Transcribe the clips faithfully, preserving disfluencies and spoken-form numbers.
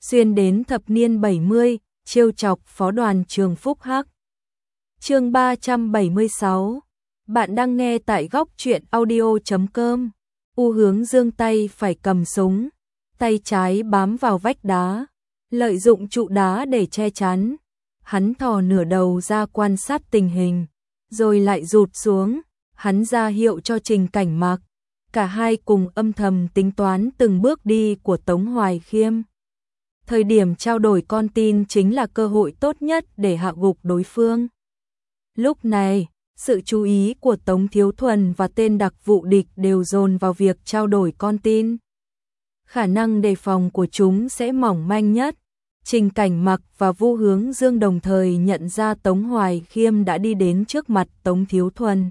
xuyên đến thập niên bảy mươi, trêu chọc phó đoàn trường Phúc Hắc. Chương ba trăm bảy mươi sáu. Bạn đang nghe tại góc truyện audio chấm com. U Hướng Dương tay phải cầm súng, tay trái bám vào vách đá, lợi dụng trụ đá để che chắn. Hắn thò nửa đầu ra quan sát tình hình, rồi lại rụt xuống, hắn ra hiệu cho Trình Cảnh Mặc. Cả hai cùng âm thầm tính toán từng bước đi của Tống Hoài Khiêm. Thời điểm trao đổi con tin chính là cơ hội tốt nhất để hạ gục đối phương. Lúc này, sự chú ý của Tống Thiếu Thuần và tên đặc vụ địch đều dồn vào việc trao đổi con tin. Khả năng đề phòng của chúng sẽ mỏng manh nhất. Trình Cảnh Mặc và Vu Hướng Dương đồng thời nhận ra Tống Hoài Khiêm đã đi đến trước mặt Tống Thiếu Thuần.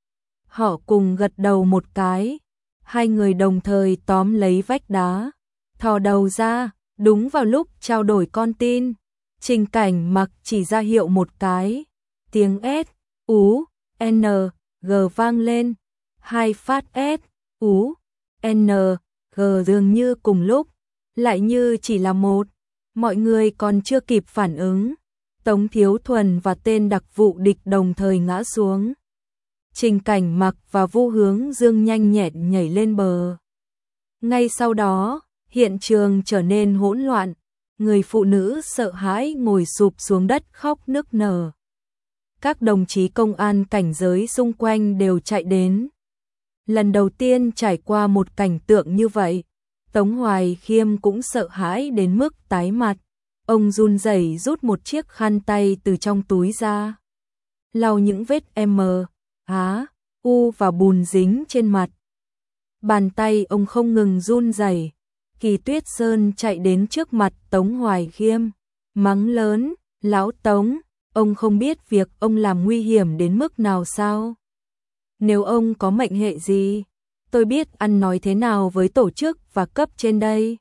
Họ cùng gật đầu một cái, hai người đồng thời tóm lấy vách đá, thò đầu ra, đúng vào lúc trao đổi con tin. Trình Cảnh Mặc chỉ ra hiệu một cái, tiếng S, U, N, G vang lên, hai phát S, U, N, G dường như cùng lúc, lại như chỉ là một. Mọi người còn chưa kịp phản ứng, Tống Thiếu Thuần và tên đặc vụ địch đồng thời ngã xuống. Trình Cảnh Mặc và Vu Hướng Dương nhanh nhẹn nhảy lên bờ. Ngay sau đó, hiện trường trở nên hỗn loạn, người phụ nữ sợ hãi ngồi sụp xuống đất khóc nức nở. Các đồng chí công an cảnh giới xung quanh đều chạy đến. Lần đầu tiên trải qua một cảnh tượng như vậy, Tống Hoài Khiêm cũng sợ hãi đến mức tái mặt. Ông run rẩy rút một chiếc khăn tay từ trong túi ra, lau những vết M, Á, U và bùn dính trên mặt. Bàn tay ông không ngừng run rẩy. Kỳ Tuyết Sơn chạy đến trước mặt Tống Hoài Khiêm, mắng lớn, lão Tống, ông không biết việc ông làm nguy hiểm đến mức nào sao? Nếu ông có mệnh hệ gì, tôi biết ăn nói thế nào với tổ chức và cấp trên đây.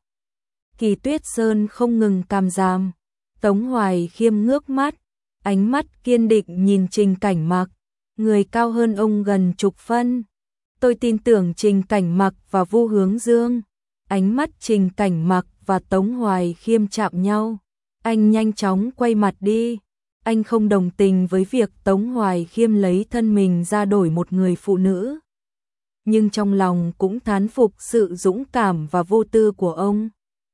Kỳ Tuyết Sơn không ngừng càm ràm. Tống Hoài Khiêm ngước mắt, ánh mắt kiên định nhìn Trình Cảnh Mặc, người cao hơn ông gần chục phân. Tôi tin tưởng Trình Cảnh Mặc và Vu Hướng Dương. Ánh mắt Trình Cảnh Mặc và Tống Hoài Khiêm chạm nhau. Anh nhanh chóng quay mặt đi. Anh không đồng tình với việc Tống Hoài Khiêm lấy thân mình ra đổi một người phụ nữ. Nhưng trong lòng cũng thán phục sự dũng cảm và vô tư của ông.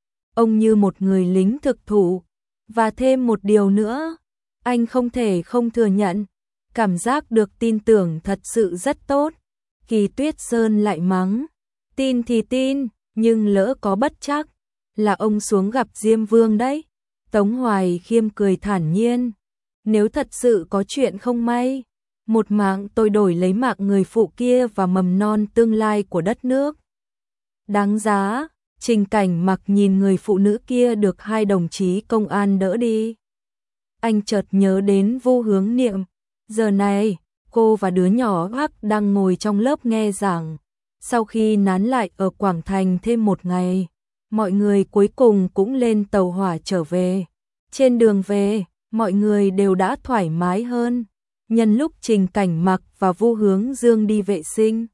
Ông như một người lính thực thụ. Và thêm một điều nữa, anh không thể không thừa nhận, cảm giác được tin tưởng thật sự rất tốt. Kỳ Tuyết Sơn lại mắng, tin thì tin, nhưng lỡ có bất trắc, là ông xuống gặp Diêm Vương đấy. Tống Hoài Khiêm cười thản nhiên, nếu thật sự có chuyện không may, một mạng tôi đổi lấy mạng người phụ kia và mầm non tương lai của đất nước. Đáng giá. Trình Cảnh Mặc nhìn người phụ nữ kia được hai đồng chí công an đỡ đi. Anh chợt nhớ đến Vu Hướng Niệm. Giờ này, cô và đứa nhỏ Hắc đang ngồi trong lớp nghe giảng. Sau khi nán lại ở Quảng Thành thêm một ngày, mọi người cuối cùng cũng lên tàu hỏa trở về. Trên đường về, mọi người đều đã thoải mái hơn. Nhân lúc Trình Cảnh Mặc và Vu Hướng Dương đi vệ sinh,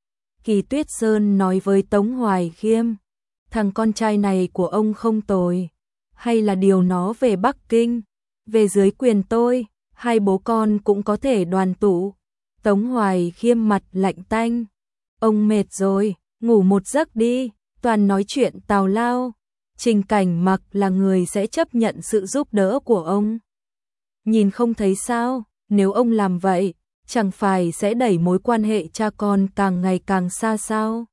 Kỳ Tuyết Sơn nói với Tống Hoài Khiêm, thằng con trai này của ông không tồi, hay là điều nó về Bắc Kinh, về dưới quyền tôi, hai bố con cũng có thể đoàn tụ. Tống Hoài Khiêm mặt lạnh tanh, ông mệt rồi, ngủ một giấc đi, toàn nói chuyện tào lao. Trình Cảnh Mặc là người sẽ chấp nhận sự giúp đỡ của ông. Nhìn không thấy sao, nếu ông làm vậy, chẳng phải sẽ đẩy mối quan hệ cha con càng ngày càng xa sao?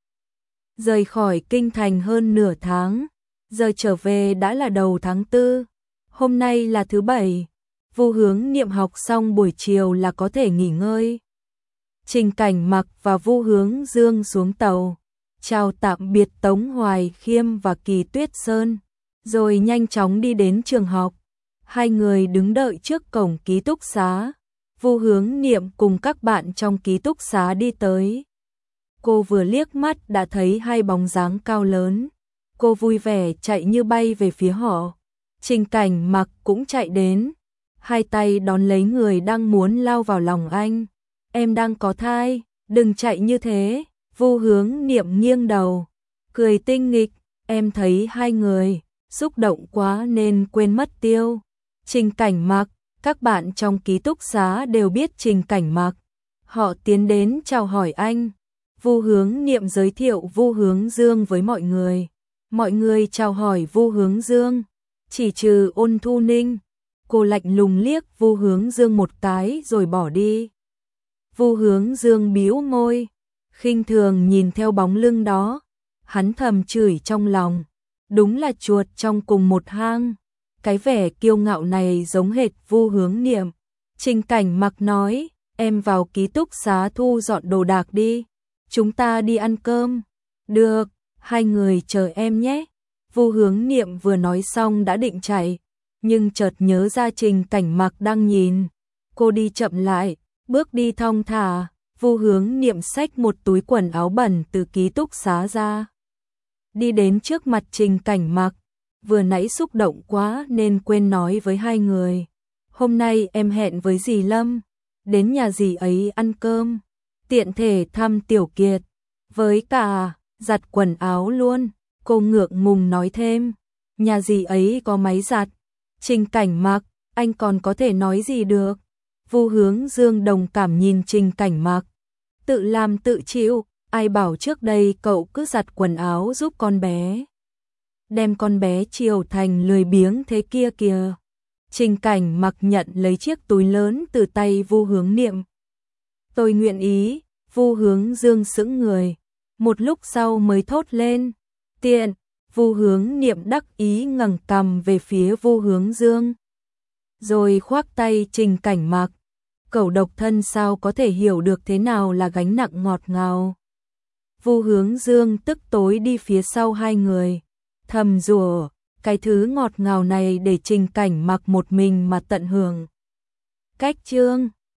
Rời khỏi kinh thành hơn nửa tháng, giờ trở về đã là đầu tháng tư. Hôm nay là thứ bảy, Vu Hướng Niệm học xong buổi chiều là có thể nghỉ ngơi. Trình Cảnh Mặc và Vu Hướng Dương xuống tàu, chào tạm biệt Tống Hoài Khiêm và Kỳ Tuyết Sơn, rồi nhanh chóng đi đến trường học. Hai người đứng đợi trước cổng ký túc xá. Vu Hướng Niệm cùng các bạn trong ký túc xá đi tới. Cô vừa liếc mắt đã thấy hai bóng dáng cao lớn. Cô vui vẻ chạy như bay về phía họ. Trình Cảnh Mặc cũng chạy đến, hai tay đón lấy người đang muốn lao vào lòng anh. Em đang có thai, đừng chạy như thế. Vu Hướng Niệm nghiêng đầu, cười tinh nghịch. Em thấy hai người, xúc động quá nên quên mất tiêu. Trình Cảnh Mặc, các bạn trong ký túc xá đều biết Trình Cảnh Mặc. Họ tiến đến chào hỏi anh. Vu Hướng Niệm giới thiệu Vu Hướng Dương với mọi người. Mọi người chào hỏi Vu Hướng Dương, chỉ trừ Ôn Thu Ninh. Cô lạnh lùng liếc Vu Hướng Dương một cái rồi bỏ đi. Vu Hướng Dương bĩu môi, khinh thường nhìn theo bóng lưng đó. Hắn thầm chửi trong lòng, đúng là chuột trong cùng một hang. Cái vẻ kiêu ngạo này giống hệt Vu Hướng Niệm. Trình Cảnh Mặc nói, em vào ký túc xá thu dọn đồ đạc đi, chúng ta đi ăn cơm. Được, hai người chờ em nhé. Vu Hướng Niệm vừa nói xong đã định chạy, nhưng chợt nhớ ra Trình Cảnh Mặc đang nhìn. Cô đi chậm lại, bước đi thong thả. Vu Hướng Niệm xách một túi quần áo bẩn từ ký túc xá ra, đi đến trước mặt Trình Cảnh Mặc. Vừa nãy xúc động quá nên quên nói với hai người, hôm nay em hẹn với dì Lâm, đến nhà dì ấy ăn cơm, tiện thể thăm Tiểu Kiệt, với cả giặt quần áo luôn. Cô ngượng ngùng nói thêm, nhà dì ấy có máy giặt. Trình Cảnh Mặc, anh còn có thể nói gì được. Vu Hướng Dương đồng cảm nhìn Trình Cảnh Mặc, tự làm tự chịu, ai bảo trước đây cậu cứ giặt quần áo giúp con bé, đem con bé chiều thành lười biếng thế kia kìa. Trình Cảnh Mặc nhận lấy chiếc túi lớn từ tay Vu Hướng Niệm. Tôi nguyện ý. Vu Hướng Dương sững người, một lúc sau mới thốt lên, tiện. Vu Hướng Niệm đắc ý ngẩng cằm về phía Vu Hướng Dương, rồi khoác tay Trình Cảnh Mặc. Cậu độc thân sao có thể hiểu được thế nào là gánh nặng ngọt ngào. Vu Hướng Dương tức tối đi phía sau hai người, thầm rủa, cái thứ ngọt ngào này để Trình Cảnh Mặc một mình mà tận hưởng. Cách chương